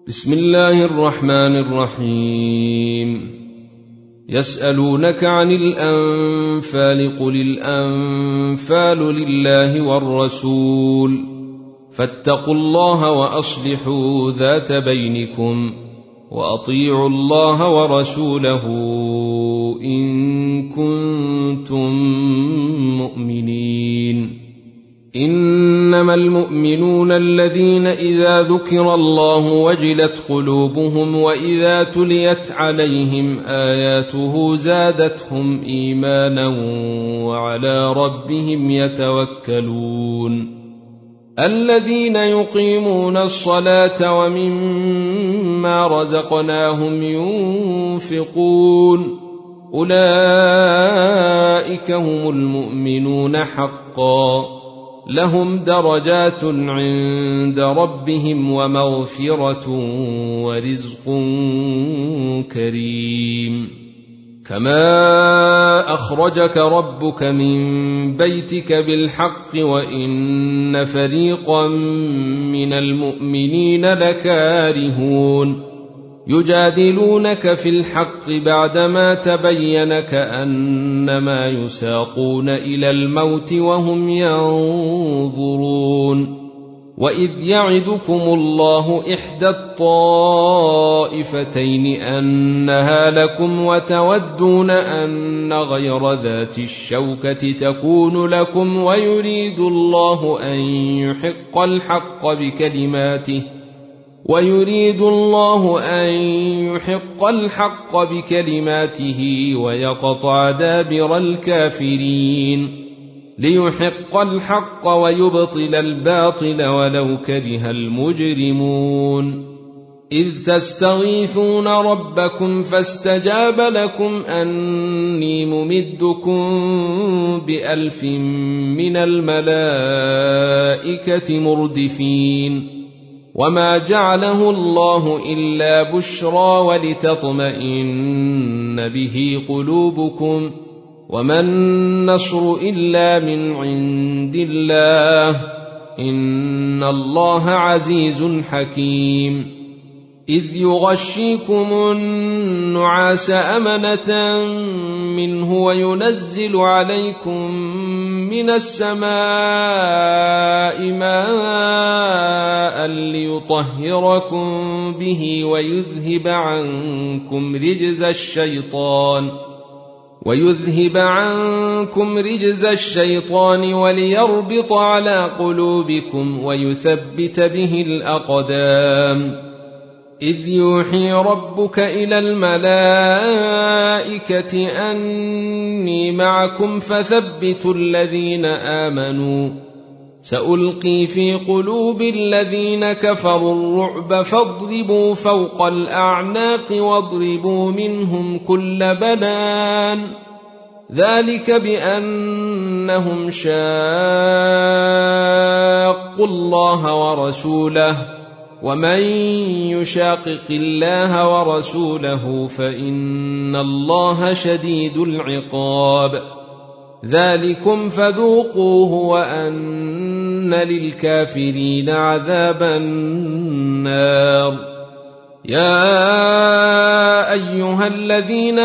بسم الله الرحمن الرحيم. يسألونك عن الأنفال قل الأنفال لله والرسول فاتقوا الله وأصلحوا ذات بينكم وأطيعوا الله ورسوله إن كنتم مؤمنين. إنما المؤمنون الذين إذا ذكر الله وجلت قلوبهم وإذا تليت عليهم آياته زادتهم إيمانا وعلى ربهم يتوكلون. الذين يقيمون الصلاة ومما رزقناهم ينفقون أولئك هم المؤمنون حقا لهم درجات عند ربهم ومغفرة ورزق كريم. كما أخرجك ربك من بيتك بالحق وإن فريقا من المؤمنين لكارهون يجادلونك في الحق بعدما تبين كأنما يساقون إلى الموت وهم ينظرون. وإذ يعدكم الله إحدى الطائفتين أنها لكم وتودون أن غير ذات الشوكة تكون لكم ويريد الله أن يحق الحق بكلماته ويقطع دابر الكافرين ليحق الحق ويبطل الباطل ولو كره المجرمون. إذ تستغيثون ربكم فاستجاب لكم أني ممدكم ب1000 من الملائكة مردفين. وما جعله الله إلا بشرى ولتطمئن به قلوبكم وما النصر إلا من عند الله إن الله عزيز حكيم. إذ يغشيكم النعاس أمنة منه وينزل عليكم من السماء ماء ليطهركم به ويذهب عنكم رجز الشيطان وليربط على قلوبكم ويثبت به الأقدام. إذ يوحي ربك إلى الملائكة أني معكم فثبتوا الذين آمنوا سألقي في قلوب الذين كفروا الرعب فاضربوا فوق الأعناق واضربوا منهم كل بنان ذلك بأنهم شاقوا الله ورسوله ومن يشاقق الله ورسوله فإن الله شديد العقاب. ذلكم فذوقوه وأن للكافرين عذاب النار. يا أيها الذين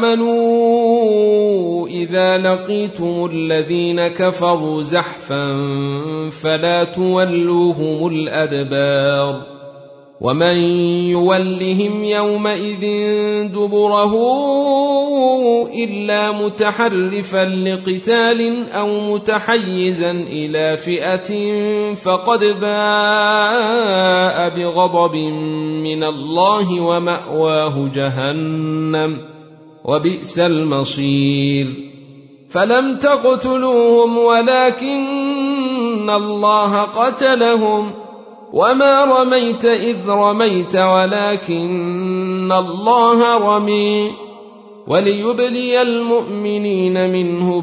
آمنوا إذا لقيتم الذين كفروا زحفا فلا تولوهم الأدبار ومن يولهم يومئذ دبره إلا متحرفا لقتال أو متحيزا إلى فئة فقد باء بغضب من الله ومأواه جهنم وبئس المصير. فلم تقتلوهم ولكن الله قتلهم وما رميت إذ رميت ولكن الله رمي وليبلي المؤمنين منه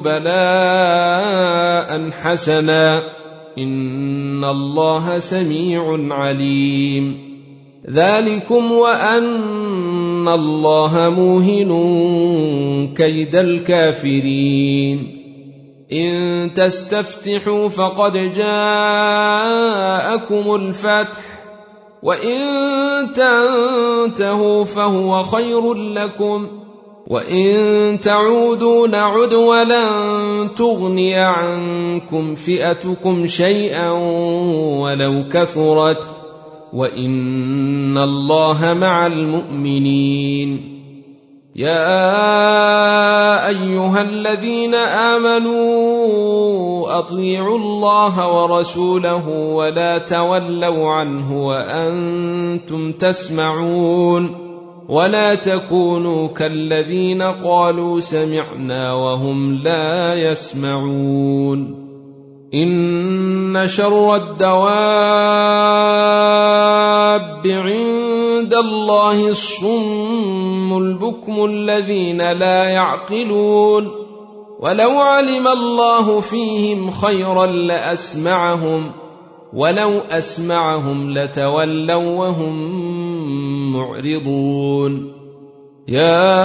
بلاء حسنا إن الله سميع عليم. ذلكم وأن الله موهن كيد الكافرين. إن تستفتحوا فقد جاءكم الفتح وإن تنتهوا فهو خير لكم وإن تعودوا نعد ولن تغني عنكم فئتكم شيئا ولو كثرت وإن الله مع المؤمنين. يا أيها الذين آمنوا أطيعوا الله ورسوله ولا تولوا عنه وأنتم تسمعون ولا تكونوا كالذين قالوا سمعنا وهم لا يسمعون. إن شر الدواب عند الله الصم البكم الذين لا يعقلون ولو علم الله فيهم خيرا لأسمعهم ولو أسمعهم لتولوا وهم معرضون. يا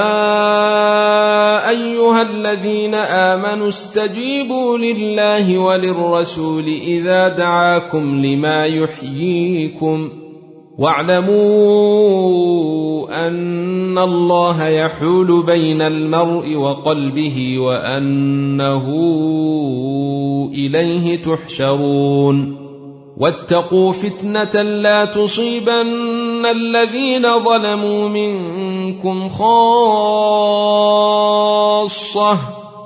أيها الذين آمنوا استجيبوا لله وللرسول إذا دعاكم لما يحييكم واعلموا أن الله يحول بين المرء وقلبه وأنه إليه تحشرون. واتقوا فتنة لا تصيبن الذين ظلموا منكم خاصة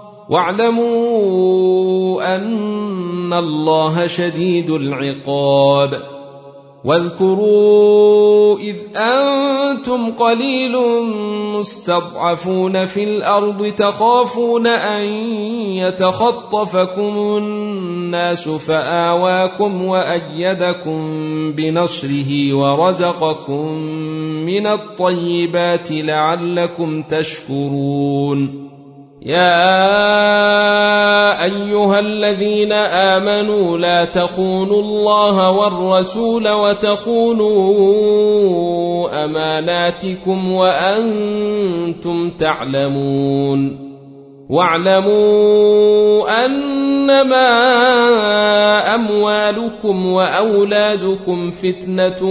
واعلموا أن الله شديد العقاب. واذكروا إذ أنتم قليل مستضعفون في الأرض تخافون أن يتخطفكم الناس فآواكم وأيدكم بنصره ورزقكم من الطيبات لعلكم تشكرون. يا أيها الذين آمنوا لا تخونوا الله والرسول وتخونوا أماناتكم وأنتم تعلمون. واعلموا أنما أموالكم وأولادكم فتنة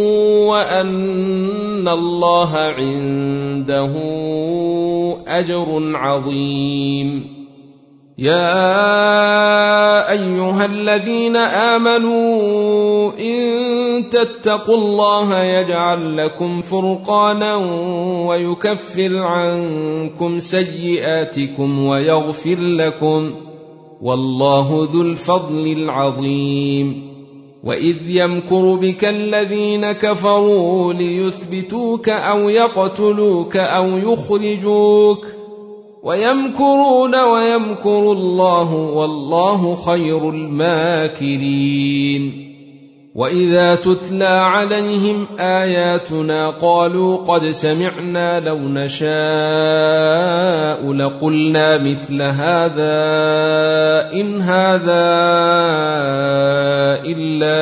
وأن الله عنده أجر عظيم. يا أيها الذين آمنوا إن تتقوا الله يجعل لكم فرقانا ويكفر عنكم سيئاتكم ويغفر لكم والله ذو الفضل العظيم. وإذ يمكر بك الذين كفروا ليثبتوك أو يقتلوك أو يخرجوك ويمكرون ويمكر الله والله خير الماكرين. وإذا تتلى عليهم آياتنا قالوا قد سمعنا لو نشاء لقلنا مثل هذا إن هذا إلا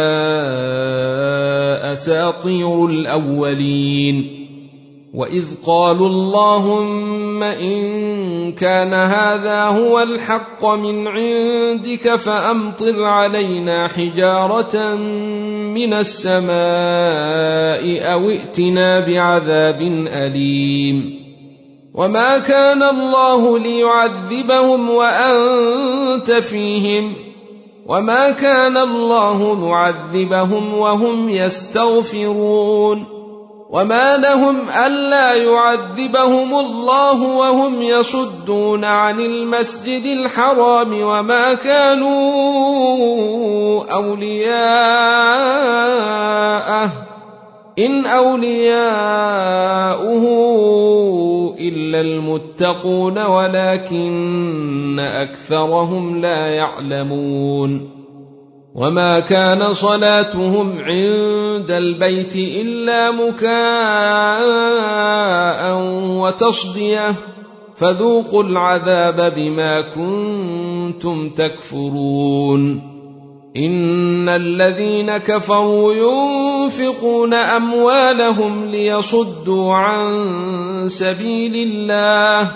أساطير الأولين. وإذ قالوا اللهم إن كان هذا هو الحق من عندك فأمطر علينا حجارة من السماء أو ائتنا بعذاب أليم. وما كان الله ليعذبهم وأنت فيهم وما كان الله معذبهم وهم يستغفرون. وما لهم ألا يعذبهم الله وهم يصدون عن المسجد الحرام وما كانوا أولياءه إن أولياؤه إلا المتقون ولكن أكثرهم لا يعلمون. وما كان صلاتهم عند البيت إلا مكاء وتصدية فذوقوا العذاب بما كنتم تكفرون. إن الذين كفروا ينفقون أموالهم ليصدوا عن سبيل الله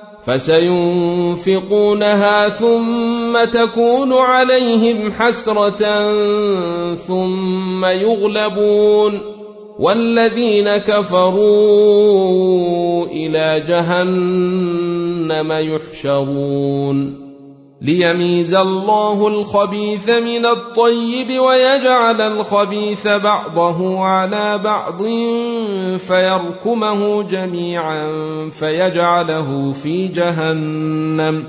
فسينفقونها ثم تكون عليهم حسرة ثم والذين كفروا إلى جهنم يحشرون ليميز الله الخبيث من الطيب ويجعل الخبيث بعضه على بعض فيركمه جميعا فيجعله في جهنم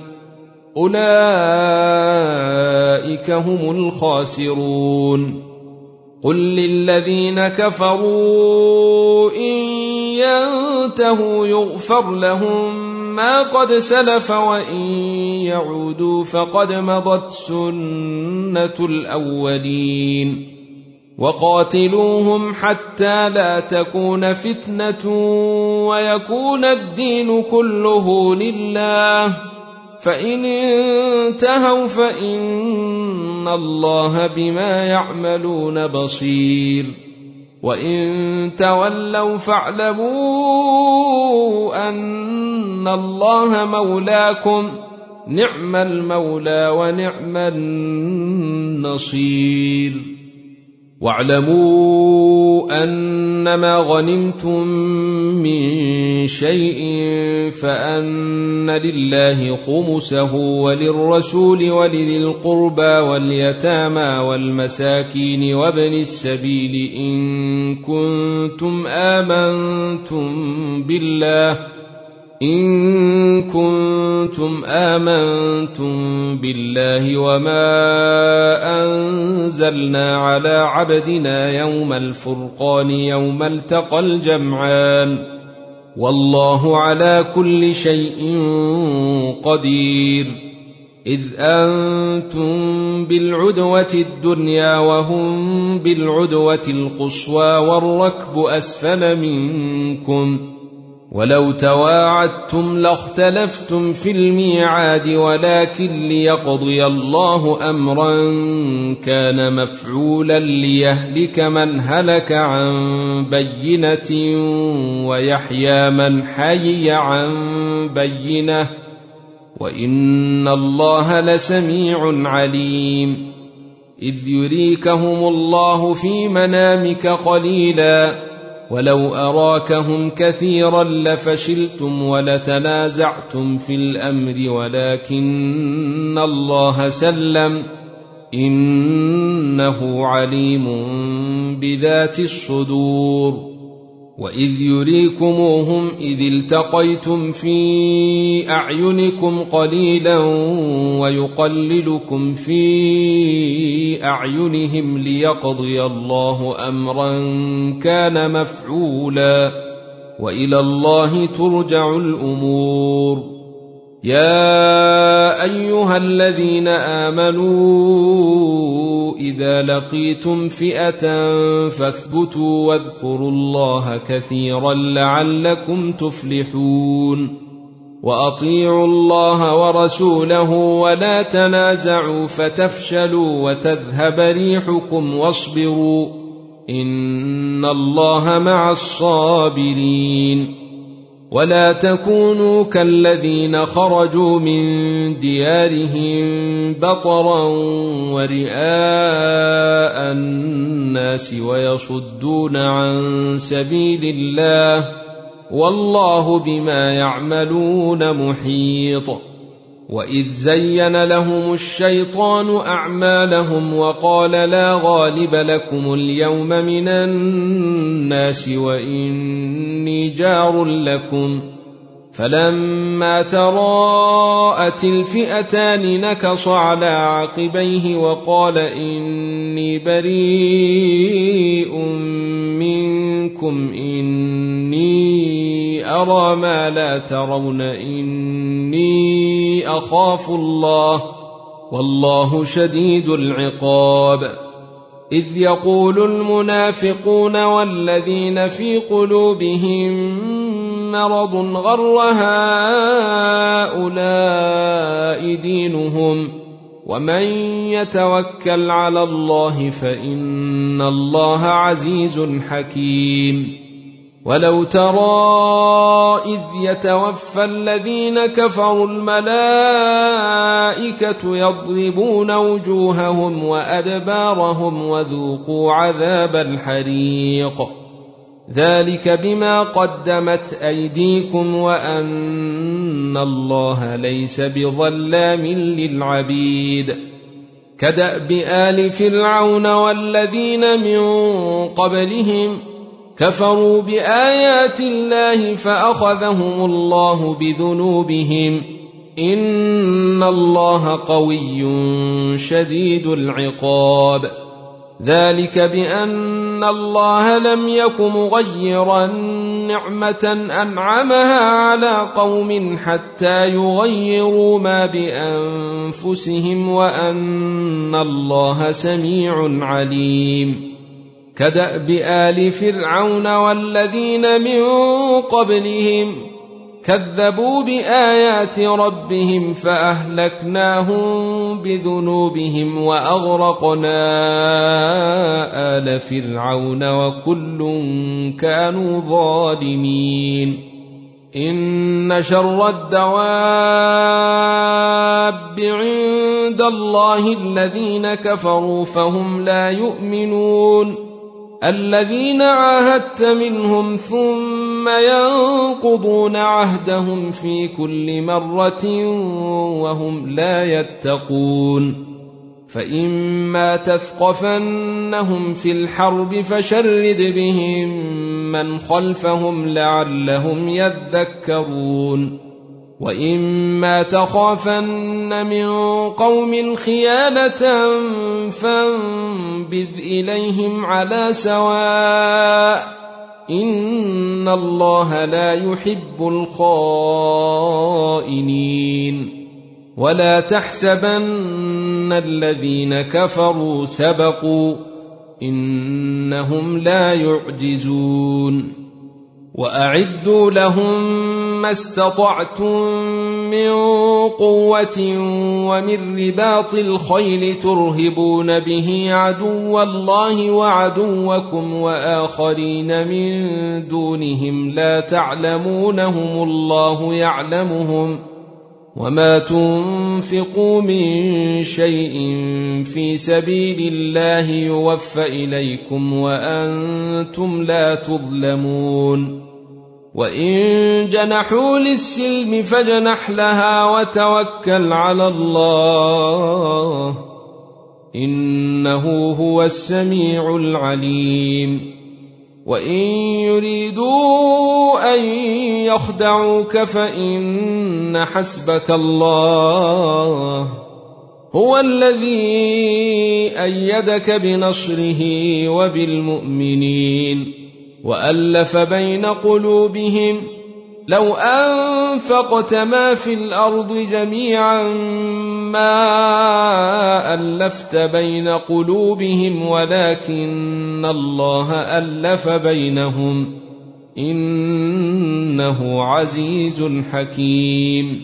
أولئك هم الخاسرون قل للذين كفروا إن ينتهوا يغفر لهم ما قد سلف وإن يعودوا فقد مضت سنة الأولين وقاتلوهم حتى لا تكون فتنة ويكون الدين كله لله فإن انتهوا فإن الله بما يعملون بصير وإن تولوا فاعلموا أن الله مولاكم نعم المولى ونعم النصير واعلموا أنما غنمتم من شيء فأن لله خمسه وللرسول ولذي القربى واليتامى والمساكين وابن السبيل إن كنتم آمنتم بالله وما أنزلنا على عبدنا يوم الفرقان يوم التقى الجمعان والله على كل شيء قدير إذ أنتم بالعدوة الدنيا وهم بالعدوة القصوى والركب أسفل منكم ولو تواعدتم لاختلفتم في الميعاد ولكن ليقضي الله أمرا كان مفعولا ليهلك من هلك عن بينة ويحيى من حي عن بينة وإن الله لسميع عليم إذ يريكهم الله في منامك قليلا ولو أراكهم كثيرا لفشلتم ولتنازعتم في الأمر ولكن الله سلم إنه عليم بذات الصدور وإذ يريكموهم إذ التقيتم في أعينكم قليلا ويقللكم في أعينهم ليقضي الله أمرا كان مفعولا وإلى الله ترجع الأمور يا أيها الذين آمنوا إذا لقيتم فئة فاثبتوا واذكروا الله كثيرا لعلكم تفلحون وأطيعوا الله ورسوله ولا تنازعوا فتفشلوا وتذهب ريحكم واصبروا إن الله مع الصابرين ولا تكونوا كالذين خرجوا من ديارهم بطرا ورئاء الناس ويصدون عن سبيل الله والله بما يعملون محيط وإذ زين لهم الشيطان أعمالهم وقال لا غالب لكم اليوم من الناس وإني جار لكم فلما تراءت الفئتان نكص على عقبيه وقال إني بريء منكم إني أرى ما لا ترون إني أخاف الله والله شديد العقاب إذ يقول المنافقون والذين في قلوبهم مرض غر هؤلاء دينهم ومن يتوكل على الله فإن الله عزيز حكيم ولو ترى إذ يتوفى الذين كفروا الملائكة يضربون وجوههم وأدبارهم وذوقوا عذاب الحريق ذلك بما قدمت أيديكم وأن الله ليس بظلام للعبيد كدأب آل فرعون والذين من قبلهم كفروا بآيات الله فأخذهم الله بذنوبهم إن الله قوي شديد العقاب ذلك بأن الله لم يك مغيرا نعمة أنعمها على قوم حتى يغيروا ما بأنفسهم وأن الله سميع عليم كدأب آل فرعون والذين من قبلهم كذبوا بآيات ربهم فأهلكناهم بذنوبهم وأغرقنا آل فرعون وكل كانوا ظالمين إن شر الدواب عند الله الذين كفروا فهم لا يؤمنون الذين عاهدت منهم ثم ينقضون عهدهم في كل مرة وهم لا يتقون فإما تثقفنهم في الحرب فشرد بهم من خلفهم لعلهم يذكرون وإما تخافن من قوم خيانة فانبذ إليهم على سواء إن الله لا يحب الخائنين ولا تحسبن الذين كفروا سبقوا إنهم لا يعجزون وأعدوا لهم ما استطعتم من قوة ومن رباط الخيل ترهبون به عدو الله وعدوكم وآخرين من دونهم لا تعلمونهم الله يعلمهم وما تنفقوا من شيء في سبيل الله يوفى إليكم وأنتم لا تظلمون وإن جنحوا للسلم فاجنح لها وتوكل على الله إنه هو السميع العليم وإن يريدوا أن يخدعوك فإن حسبك الله هو الذي أيدك بنصره وبالمؤمنين وألف بين قلوبهم لو أنفقت ما في الأرض جميعا ما ألفت بين قلوبهم ولكن الله ألف بينهم إنه عزيز حكيم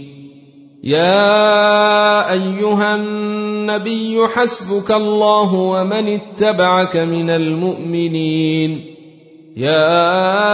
يا أيها النبي حسبك الله ومن اتبعك من المؤمنين يا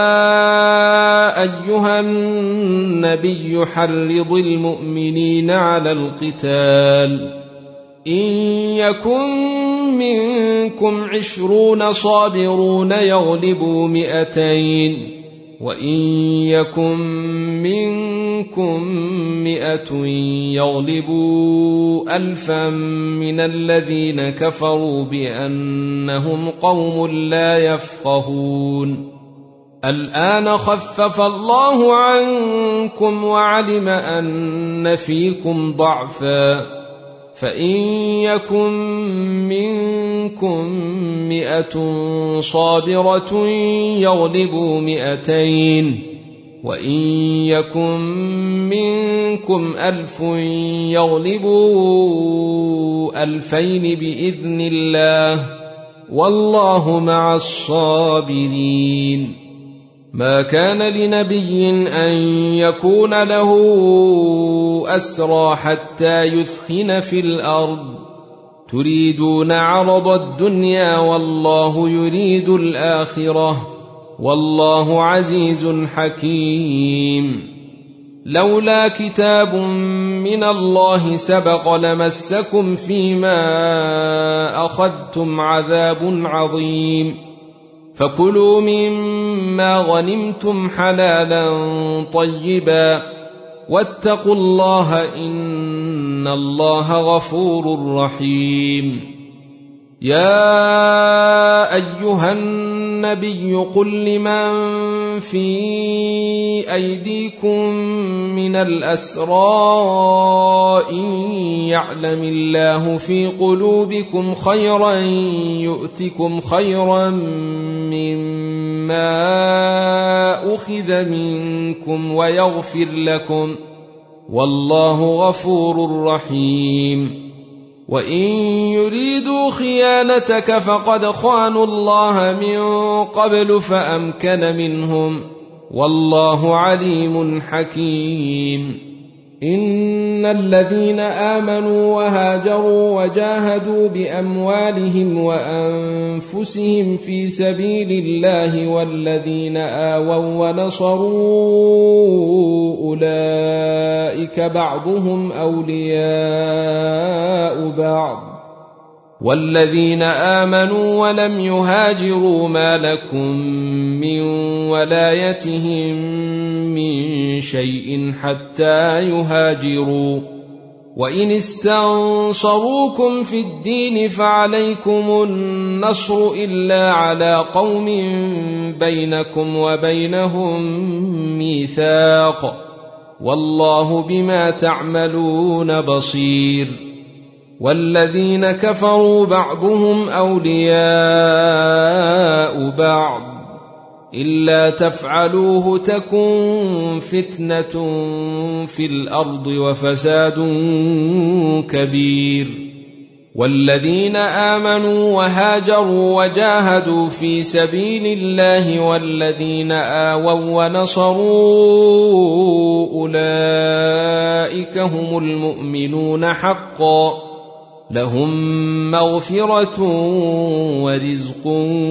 أيها النبي حرض المؤمنين على القتال إن يكن منكم 20 صابرون يغلبوا 200 وإن يكن منكم 100 يغلبوا 1000 من الذين كفروا بأنهم قوم لا يفقهون الآن خفف الله عنكم وعلم أن فيكم ضعفا فإن يكن منكم 100 صابرة يغلبوا 200 وإن يكن منكم 1000 يغلبوا 2000 بإذن الله والله مع الصابرين ما كان لنبي أن يكون له أسرى حتى يثخن في الأرض تريدون عرض الدنيا والله يريد الآخرة والله عزيز حكيم لولا كتاب من الله سبق لمسكم فيما أخذتم عذاب عظيم فكلوا مما غنمتم حلالا طيبا واتقوا الله إن الله غفور رحيم. يا أيها النبي قل لمن في أيديكم من الأسرى إن يعلم الله في قلوبكم خيرا يؤتكم خيرا مما أخذ منكم ويغفر لكم والله غفور رحيم. وإن يريدوا خيانتك فقد خانوا الله من قبل فأمكن منهم والله عليم حكيم. إن الذين آمنوا وهاجروا وجاهدوا بأموالهم وأنفسهم في سبيل الله والذين آووا ونصروا أولئك بعضهم أولياء بعض والذين آمنوا ولم يهاجروا ما لكم من ولايتهم من شيء حتى يهاجروا وإن استنصروكم في الدين فعليكم النصر إلا على قوم بينكم وبينهم ميثاق والله بما تعملون بصير. والذين كفروا بعضهم أولياء بعض إلا تفعلوه تكن فتنة في الأرض وفساد كبير. والذين آمنوا وهاجروا وجاهدوا في سبيل الله والذين آووا ونصروا أولئك هم المؤمنون حقا لهم مغفرة ورزق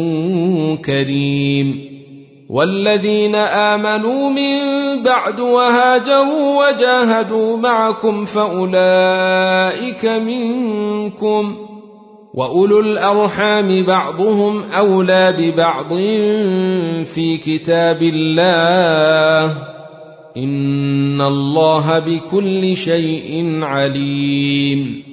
كريم. والذين آمنوا من بعد وهاجروا وجاهدوا معكم فأولئك منكم وأولو الأرحام بعضهم أولى ببعض في كتاب الله إن الله بكل شيء عليم.